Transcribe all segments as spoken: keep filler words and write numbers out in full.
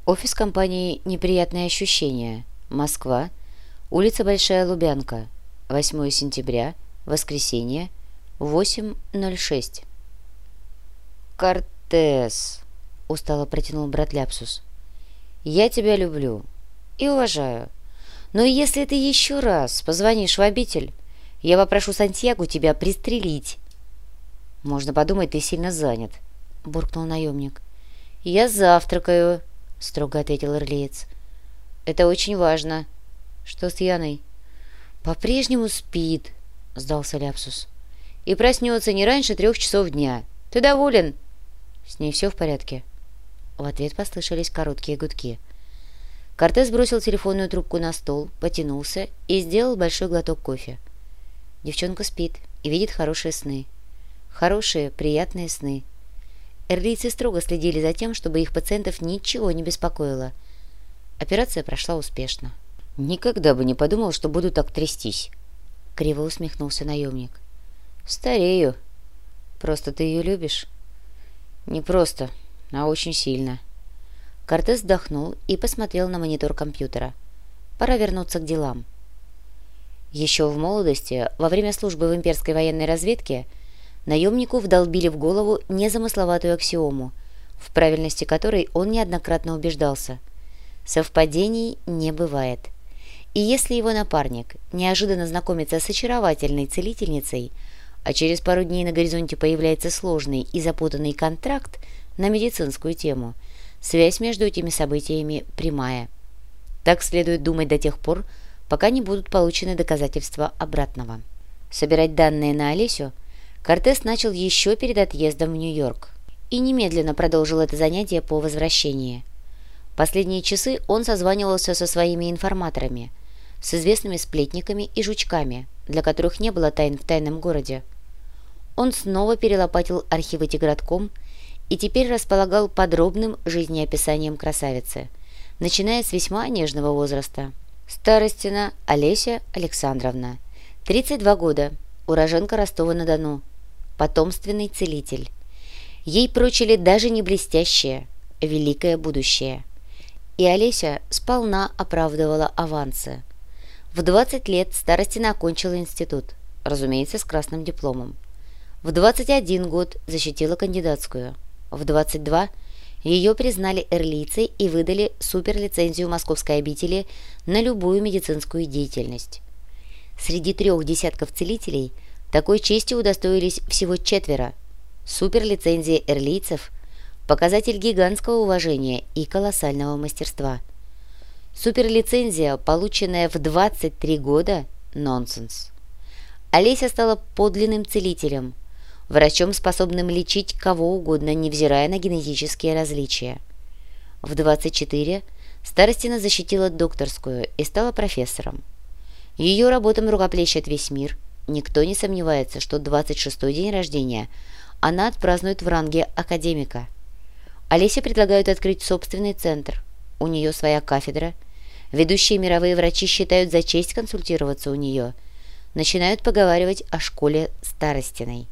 Офис компании «Неприятные ощущения», Москва, улица Большая Лубянка, восьмое сентября, воскресенье, восемь ноль шесть. «Кортес», — устало протянул брат Ляпсус, — «я тебя люблю и уважаю, но если ты еще раз позвонишь в обитель, я попрошу Сантьягу тебя пристрелить». «Можно подумать, ты сильно занят», — буркнул наемник. «Я завтракаю», — строго ответил ирлиец. «Это очень важно». «Что с Яной?» «По-прежнему спит», — сдался Ляпсус. «И проснется не раньше трех часов дня. Ты доволен?» «С ней все в порядке?» В ответ послышались короткие гудки. Кортес бросил телефонную трубку на стол, потянулся и сделал большой глоток кофе. Девчонка спит и видит хорошие сны. Хорошие, приятные сны. Эрлийцы строго следили за тем, чтобы их пациентов ничего не беспокоило. Операция прошла успешно. «Никогда бы не подумал, что буду так трястись», — криво усмехнулся наемник. «Старею. Просто ты ее любишь?» «Не просто, а очень сильно». Кортес вздохнул и посмотрел на монитор компьютера. «Пора вернуться к делам». Еще в молодости, во время службы в имперской военной разведке, наемнику вдолбили в голову незамысловатую аксиому, в правильности которой он неоднократно убеждался. Совпадений не бывает. И если его напарник неожиданно знакомится с очаровательной целительницей, а через пару дней на горизонте появляется сложный и запутанный контракт на медицинскую тему, связь между этими событиями прямая. Так следует думать до тех пор, пока не будут получены доказательства обратного. Собирать данные на Олесю Кортес начал еще перед отъездом в Нью-Йорк и немедленно продолжил это занятие по возвращении. Последние часы он созванивался со своими информаторами, с известными сплетниками и жучками, для которых не было тайн в тайном городе. Он снова перелопатил архивы Тигратком и теперь располагал подробным жизнеописанием красавицы, начиная с весьма нежного возраста. Старостина Олеся Александровна, тридцать два года, уроженка Ростова-на-Дону, потомственный целитель. Ей прочили даже не блестящее, великое будущее. И Олеся сполна оправдывала авансы. В двадцать лет Старостина окончила институт, разумеется, с красным дипломом. В двадцать один год защитила кандидатскую. В двадцать два ее признали эрлийцей и выдали суперлицензию московской обители на любую медицинскую деятельность. Среди трех десятков целителей такой чести удостоились всего четверо. Суперлицензия эрлийцев – показатель гигантского уважения и колоссального мастерства. Суперлицензия, полученная в двадцать три года – нонсенс. Олеся стала подлинным целителем, врачом, способным лечить кого угодно, невзирая на генетические различия. В двадцать четыре Старостина защитила докторскую и стала профессором. Ее работам рукоплещет весь мир. Никто не сомневается, что двадцать шестой день рождения она отпразднует в ранге академика. Олесе предлагают открыть собственный центр. У нее своя кафедра. Ведущие мировые врачи считают за честь консультироваться у нее. Начинают поговаривать о школе Старостиной.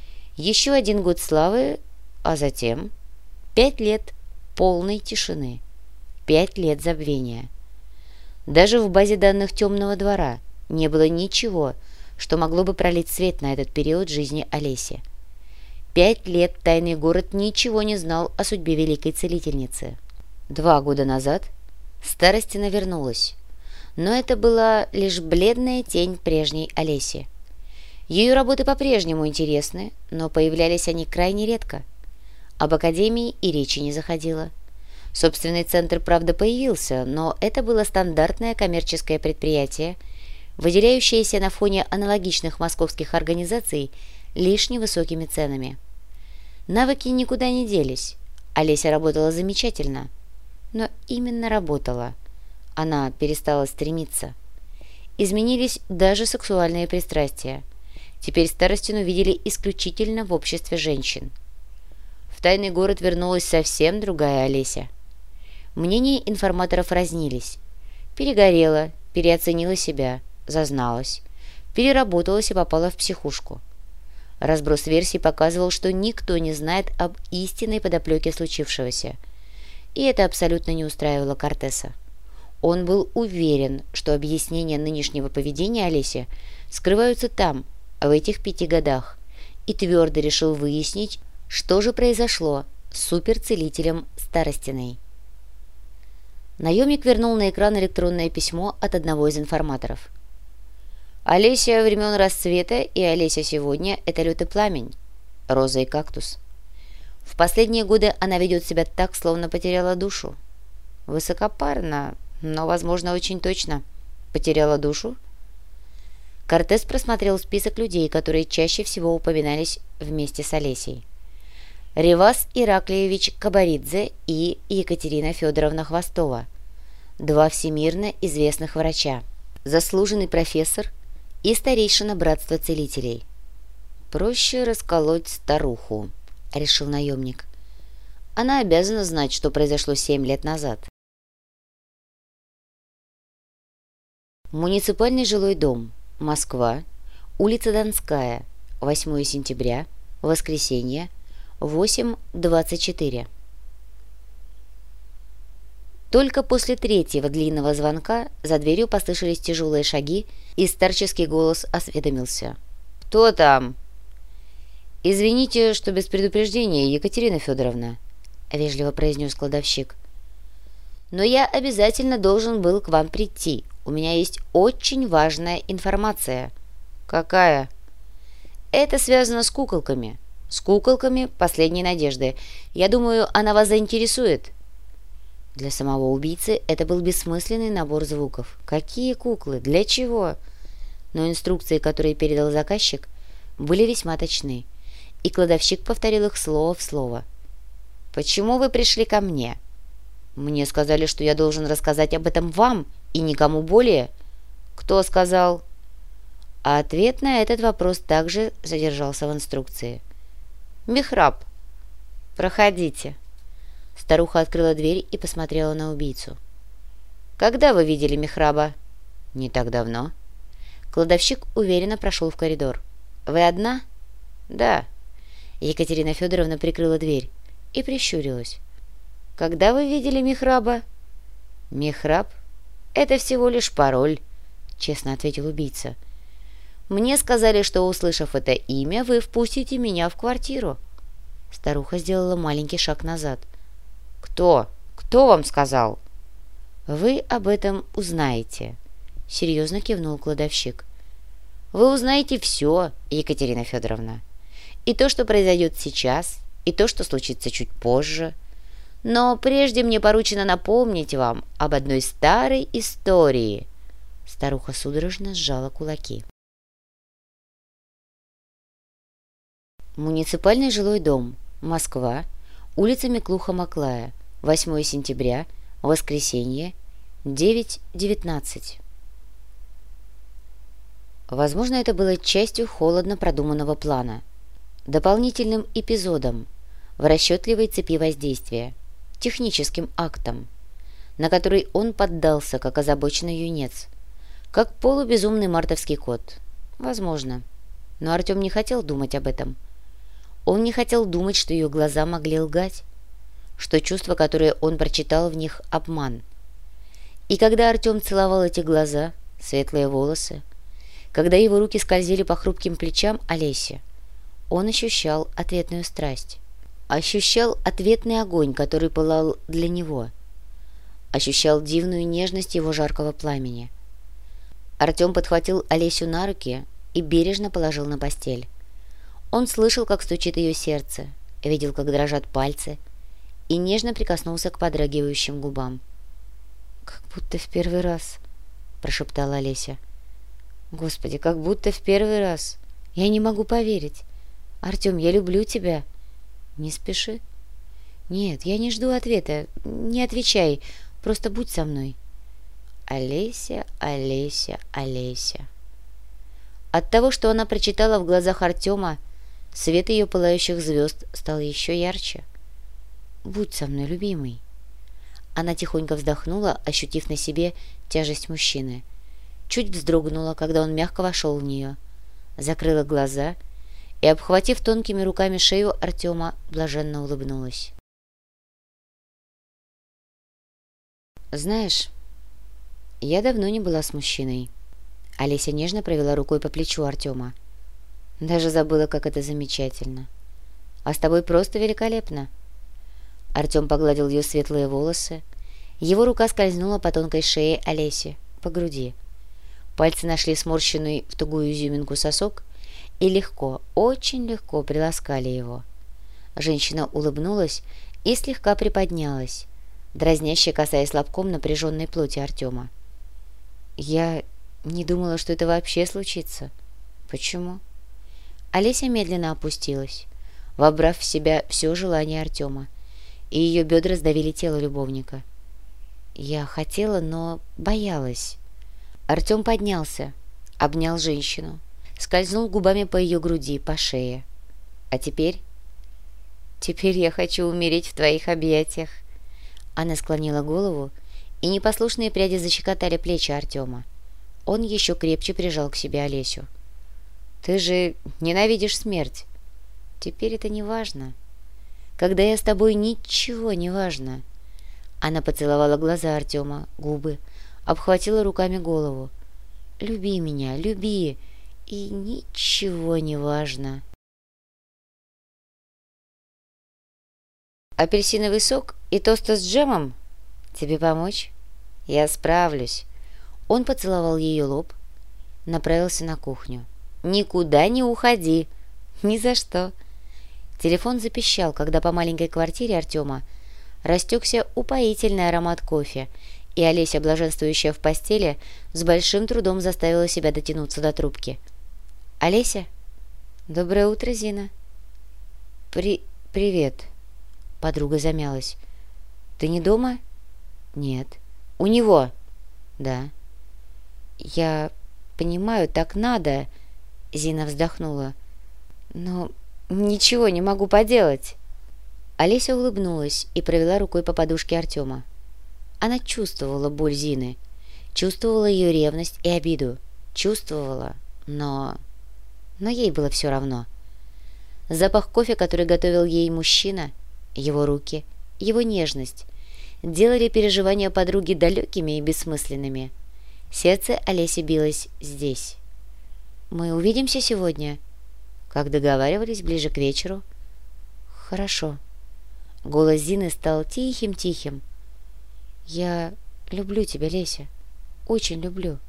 Еще один год славы, а затем пять лет полной тишины, пять лет забвения. Даже в базе данных Темного двора не было ничего, что могло бы пролить свет на этот период жизни Олеси. Пять лет тайный город ничего не знал о судьбе великой целительницы. Два года назад Старостина вернулась, но это была лишь бледная тень прежней Олеси. Ее работы по-прежнему интересны, но появлялись они крайне редко. Об академии и речи не заходило. Собственный центр, правда, появился, но это было стандартное коммерческое предприятие, выделяющееся на фоне аналогичных московских организаций лишь невысокими ценами. Навыки никуда не делись. Олеся работала замечательно. Но именно работала. Она перестала стремиться. Изменились даже сексуальные пристрастия. Теперь Старостину видели исключительно в обществе женщин. В тайный город вернулась совсем другая Олеся. Мнения информаторов разнились. Перегорела, переоценила себя, зазналась, переработалась и попала в психушку. Разброс версий показывал, что никто не знает об истинной подоплеке случившегося. и это абсолютно не устраивало Кортеса. Он был уверен, что объяснения нынешнего поведения Олеси скрываются там, в этих пяти годах, и твердо решил выяснить, что же произошло с суперцелителем Старостиной. Наемник вернул на экран электронное письмо от одного из информаторов. «Олеся времен расцвета и Олеся сегодня – это лютый пламень, роза и кактус. В последние годы она ведет себя так, словно потеряла душу. Высокопарно, но, возможно, очень точно. Потеряла душу?» Кортес просмотрел список людей, которые чаще всего упоминались вместе с Олесей. Ревас Ираклиевич Кабаридзе и Екатерина Федоровна Хвостова, два всемирно известных врача, заслуженный профессор и старейшина братства целителей. «Проще расколоть старуху», — решил наемник. «Она обязана знать, что произошло семь лет назад». Муниципальный жилой дом, Москва, улица Донская, восьмое сентября, воскресенье, восемь двадцать четыре. Только после третьего длинного звонка за дверью послышались тяжелые шаги, и старческий голос осведомился. «Кто там?» «Извините, что без предупреждения, Екатерина Федоровна», — вежливо произнес кладовщик. «Но я обязательно должен был к вам прийти. У меня есть очень важная информация». «Какая?» «Это связано с куколками. С куколками последней надежды. Я думаю, она вас заинтересует». Для самого убийцы это был бессмысленный набор звуков. Какие куклы? Для чего? Но инструкции, которые передал заказчик, были весьма точны, и кладовщик повторил их слово в слово. «Почему вы пришли ко мне?» «Мне сказали, что я должен рассказать об этом вам и никому более». «Кто сказал?» А ответ на этот вопрос также содержался в инструкции. «Михраб, проходите». Старуха открыла дверь и посмотрела на убийцу. «Когда вы видели Михраба?» «Не так давно». Кладовщик уверенно прошел в коридор. «Вы одна?» «Да». Екатерина Федоровна прикрыла дверь и прищурилась. «Когда вы видели Михраба?» «Михраб? Это всего лишь пароль», — честно ответил убийца. «Мне сказали, что, услышав это имя, вы впустите меня в квартиру». Старуха сделала маленький шаг назад. «Кто? Кто вам сказал?» «Вы об этом узнаете», — серьезно кивнул кладовщик. «Вы узнаете все, Екатерина Федоровна. И то, что произойдет сейчас, и то, что случится чуть позже. Но прежде мне поручено напомнить вам об одной старой истории». Старуха судорожно сжала кулаки. Муниципальный жилой дом, Москва, улица Миклуха-Маклая, восьмое сентября, воскресенье, девять девятнадцать. Возможно, это было частью холодно продуманного плана, дополнительным эпизодом в расчетливой цепи воздействия, техническим актом, на который он поддался, как озабоченный юнец, как полубезумный мартовский кот. Возможно. Но Артем не хотел думать об этом. Он не хотел думать, что ее глаза могли лгать, что чувства, которые он прочитал в них, обман. И когда Артем целовал эти глаза, светлые волосы, когда его руки скользили по хрупким плечам Олеси, он ощущал ответную страсть, ощущал ответный огонь, который пылал для него, ощущал дивную нежность его жаркого пламени. Артем подхватил Олесю на руки и бережно положил на постель. Он слышал, как стучит ее сердце, видел, как дрожат пальцы, и нежно прикоснулся к подрагивающим губам. «Как будто в первый раз», — прошептала Олеся. «Господи, как будто в первый раз. Я не могу поверить. Артем, я люблю тебя». «Не спеши». «Нет, я не жду ответа. Не отвечай. Просто будь со мной». Олеся, Олеся, Олеся. От того, что она прочитала в глазах Артема, свет ее пылающих звезд стал еще ярче. «Будь со мной, любимый». Она тихонько вздохнула, ощутив на себе тяжесть мужчины. Чуть вздрогнула, когда он мягко вошел в нее. Закрыла глаза и, обхватив тонкими руками шею Артема, блаженно улыбнулась. «Знаешь, я давно не была с мужчиной». Олеся нежно провела рукой по плечу Артема. «Даже забыла, как это замечательно. А с тобой просто великолепно». Артем погладил ее светлые волосы. Его рука скользнула по тонкой шее Олеси, по груди. Пальцы нашли сморщенный в тугую изюминку сосок и легко, очень легко приласкали его. Женщина улыбнулась и слегка приподнялась, дразняще касаясь лобком напряженной плоти Артема. «Я не думала, что это вообще случится». «Почему?» Олеся медленно опустилась, вобрав в себя все желание Артема, и ее бедра сдавили тело любовника. «Я хотела, но боялась». Артем поднялся, обнял женщину, скользнул губами по ее груди, по шее. «А теперь?» «Теперь я хочу умереть в твоих объятиях». Она склонила голову, и непослушные пряди защекотали плечи Артема. Он еще крепче прижал к себе Олесю. «Ты же ненавидишь смерть». «Теперь это не важно. Когда я с тобой, ничего не важно». Она поцеловала глаза Артема, губы, обхватила руками голову. «Люби меня, люби, и ничего не важно». «Апельсиновый сок и тосты с джемом? Тебе помочь?» «Я справлюсь». Он поцеловал ее лоб, направился на кухню. «Никуда не уходи!» «Ни за что!» Телефон запищал, когда по маленькой квартире Артема растекся упоительный аромат кофе, и Олеся, блаженствующая в постели, с большим трудом заставила себя дотянуться до трубки. «Олеся?» «Доброе утро, Зина». «При... привет». Подруга замялась. «Ты не дома?» «Нет». «У него?» «Да». «Я понимаю, так надо», — Зина вздохнула. «Но ничего не могу поделать». Олеся улыбнулась и провела рукой по подушке Артема. Она чувствовала боль Зины, чувствовала ее ревность и обиду. Чувствовала, но... Но ей было все равно. Запах кофе, который готовил ей мужчина, его руки, его нежность, делали переживания подруги далекими и бессмысленными. Сердце Олеси билось здесь. «Мы увидимся сегодня?» «Как договаривались, ближе к вечеру». «Хорошо». Голос Зины стал тихим-тихим. «Я люблю тебя, Леся, очень люблю».